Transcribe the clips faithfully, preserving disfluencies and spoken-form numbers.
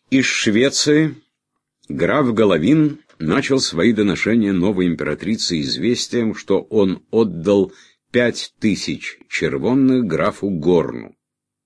Из Швеции граф Головин начал свои доношения новой императрице известием, что он отдал пять тысяч червонных графу Горну.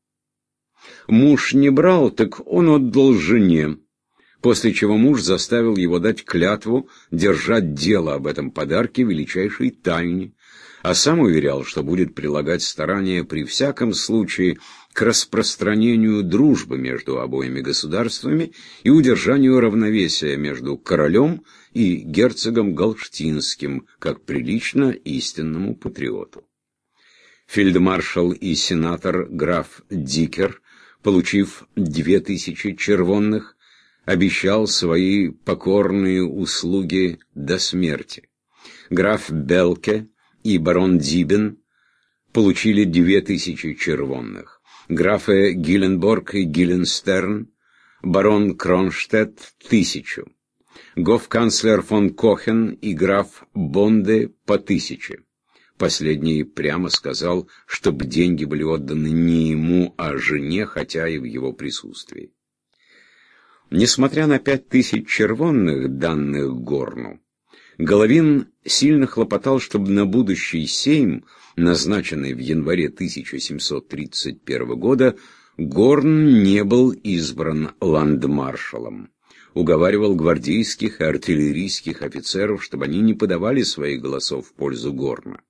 Муж не брал, так он отдал жене, после чего муж заставил его дать клятву держать дело об этом подарке в величайшей тайне, а сам уверял, что будет прилагать старания при всяком случае к распространению дружбы между обоими государствами и удержанию равновесия между королем и герцогом Галштинским, как прилично истинному патриоту. Фельдмаршал и сенатор граф Дикер, получив две тысячи червонных, обещал свои покорные услуги до смерти. Граф Белке и барон Дибен получили две тысячи червонных. Графы Гиленборг и Гиленстерн, барон Кронштадт — тысячу. Гофканцлер фон Кохен и граф Бонде по тысяче. Последний прямо сказал, чтобы деньги были отданы не ему, а жене, хотя и в его присутствии. Несмотря на пять тысяч червонных, данных Горну, Головин сильно хлопотал, чтобы на будущий сейм, назначенный в январе тысяча семьсот тридцать первого года, Горн не был избран ландмаршалом. Уговаривал гвардейских и артиллерийских офицеров, чтобы они не подавали своих голосов в пользу Горна.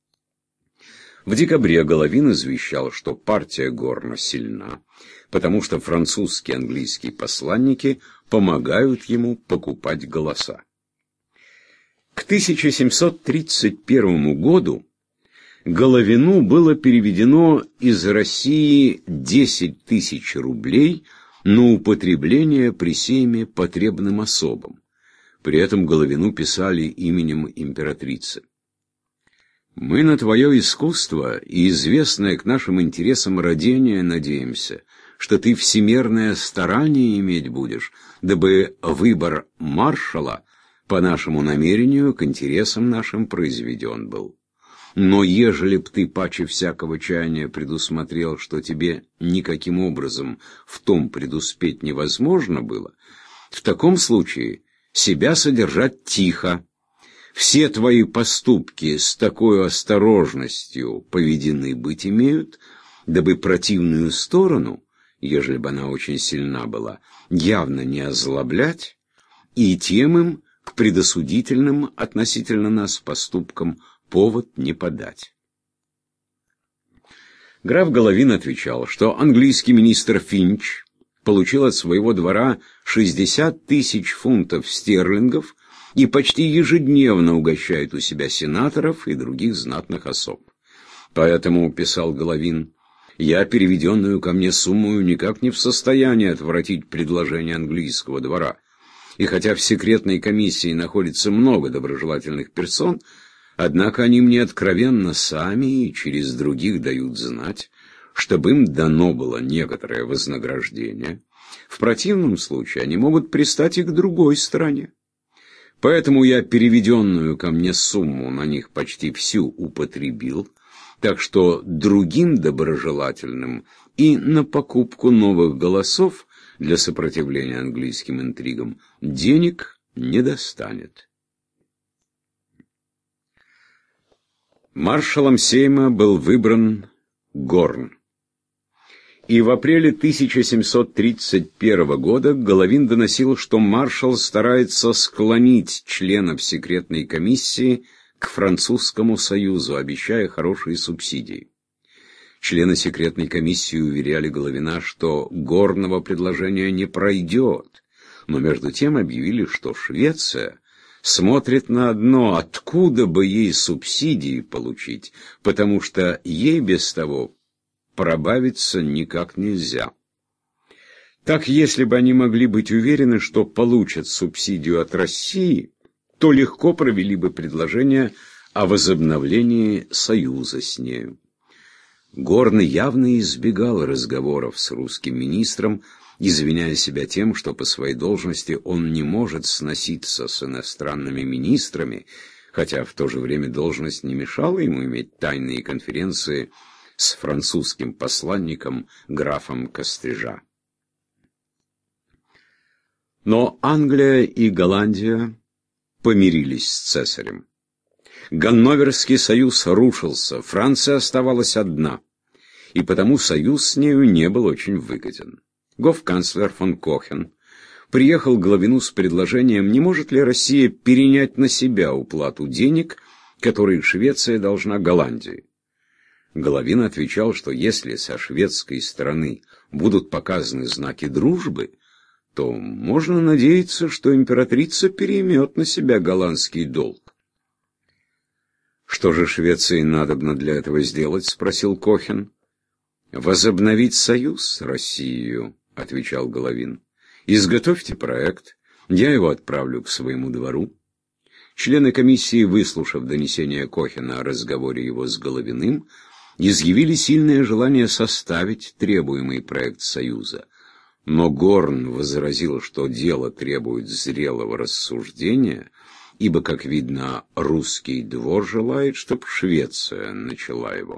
В декабре Головин извещал, что партия Горна сильна, потому что французские и английские посланники помогают ему покупать голоса. К тысяча семьсот тридцать первому году Головину было переведено из России десять тысяч рублей на употребление при сейме потребным особам. При этом Головину писали именем императрицы. «Мы на твое искусство и известное к нашим интересам родение надеемся, что ты всемерное старание иметь будешь, дабы выбор маршала по нашему намерению к интересам нашим произведен был. Но ежели б ты паче всякого чаяния предусмотрел, что тебе никаким образом в том предуспеть невозможно было, в таком случае себя содержать тихо. Все твои поступки с такой осторожностью поведены быть имеют, дабы противную сторону, ежели бы она очень сильна была, явно не озлоблять, и тем им к предосудительным относительно нас поступкам повод не подать». Граф Головин отвечал, что английский министр Финч получил от своего двора шестьдесят тысяч фунтов стерлингов и почти ежедневно угощает у себя сенаторов и других знатных особ. Поэтому, писал Головин, я переведенную ко мне сумму никак не в состоянии отвратить предложение английского двора. И хотя в секретной комиссии находится много доброжелательных персон, однако они мне откровенно сами и через других дают знать, чтобы им дано было некоторое вознаграждение. В противном случае они могут пристать и к другой стороне. Поэтому я переведенную ко мне сумму на них почти всю употребил, так что другим доброжелательным и на покупку новых голосов для сопротивления английским интригам денег не достанет. Маршалом сейма был выбран Горн. И в апреле тысяча семьсот тридцать первого года Головин доносил, что маршал старается склонить членов секретной комиссии к французскому союзу, обещая хорошие субсидии. Члены секретной комиссии уверяли Головина, что Горного предложения не пройдет, но между тем объявили, что Швеция смотрит на одно, откуда бы ей субсидии получить, потому что ей без того пробавиться никак нельзя. Так, если бы они могли быть уверены, что получат субсидию от России, то легко провели бы предложение о возобновлении союза с нею. Горн явно избегал разговоров с русским министром, извиняя себя тем, что по своей должности он не может сноситься с иностранными министрами, хотя в то же время должность не мешала ему иметь тайные конференции с французским посланником графом Кострижа. Но Англия и Голландия помирились с цесарем. Ганноверский союз рушился, Франция оставалась одна, и потому союз с нею не был очень выгоден. Гофканцлер фон Кохен приехал к Головину с предложением, не может ли Россия перенять на себя уплату денег, которые Швеция должна Голландии. Головин отвечал, что если со шведской стороны будут показаны знаки дружбы, то можно надеяться, что императрица переймет на себя голландский долг. «Что же Швеции надобно для этого сделать?» — спросил Кохен. «Возобновить союз с Россией», — отвечал Головин. «Изготовьте проект, я его отправлю к своему двору». Члены комиссии, выслушав донесение Кохена о разговоре его с Головиным, изъявили сильное желание составить требуемый проект союза. Но Горн возразил, что дело требует зрелого рассуждения, ибо, как видно, русский двор желает, чтобы Швеция начала его.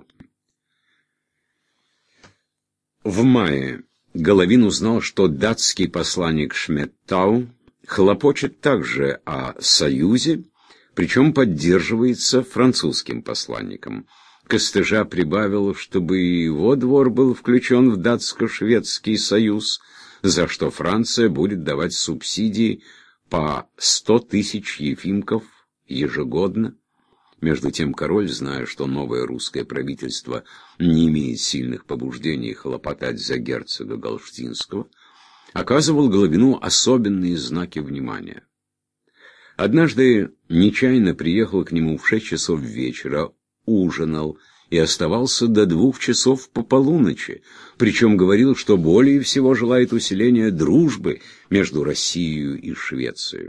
В мае Головин узнал, что датский посланник Шметтау хлопочет также о союзе, причем поддерживается французским посланником. Костыжа прибавил, чтобы и его двор был включен в датско-шведский союз, за что Франция будет давать субсидии по сто тысяч ефимков ежегодно. Между тем король, зная, что новое русское правительство не имеет сильных побуждений хлопотать за герцога Галштинского, оказывал Головину особенные знаки внимания. Однажды нечаянно приехал к нему в шесть часов вечера, ужинал и оставался до двух часов по полуночи, причем говорил, что более всего желает усиления дружбы между Россией и Швецией.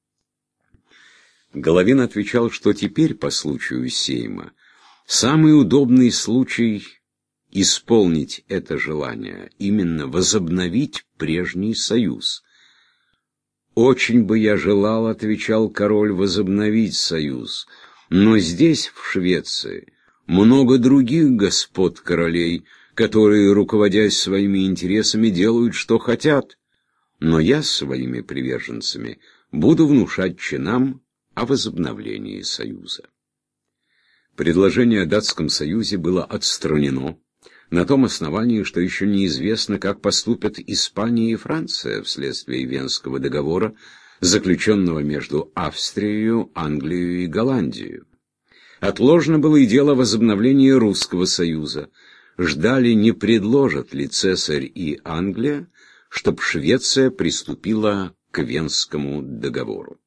Головин отвечал, что теперь, по случаю сейма, самый удобный случай исполнить это желание, именно возобновить прежний союз. «Очень бы я желал, — отвечал король, — возобновить союз, но здесь, в Швеции, много других господ-королей, которые, руководясь своими интересами, делают, что хотят, но я с своими приверженцами буду внушать чинам о возобновлении союза». Предложение о датском союзе было отстранено на том основании, что еще неизвестно, как поступят Испания и Франция вследствие Венского договора, заключенного между Австрией, Англией и Голландией. Отложено было и дело возобновления русского союза. Ждали, не предложат ли Цесарь и Англия, чтоб Швеция приступила к Венскому договору.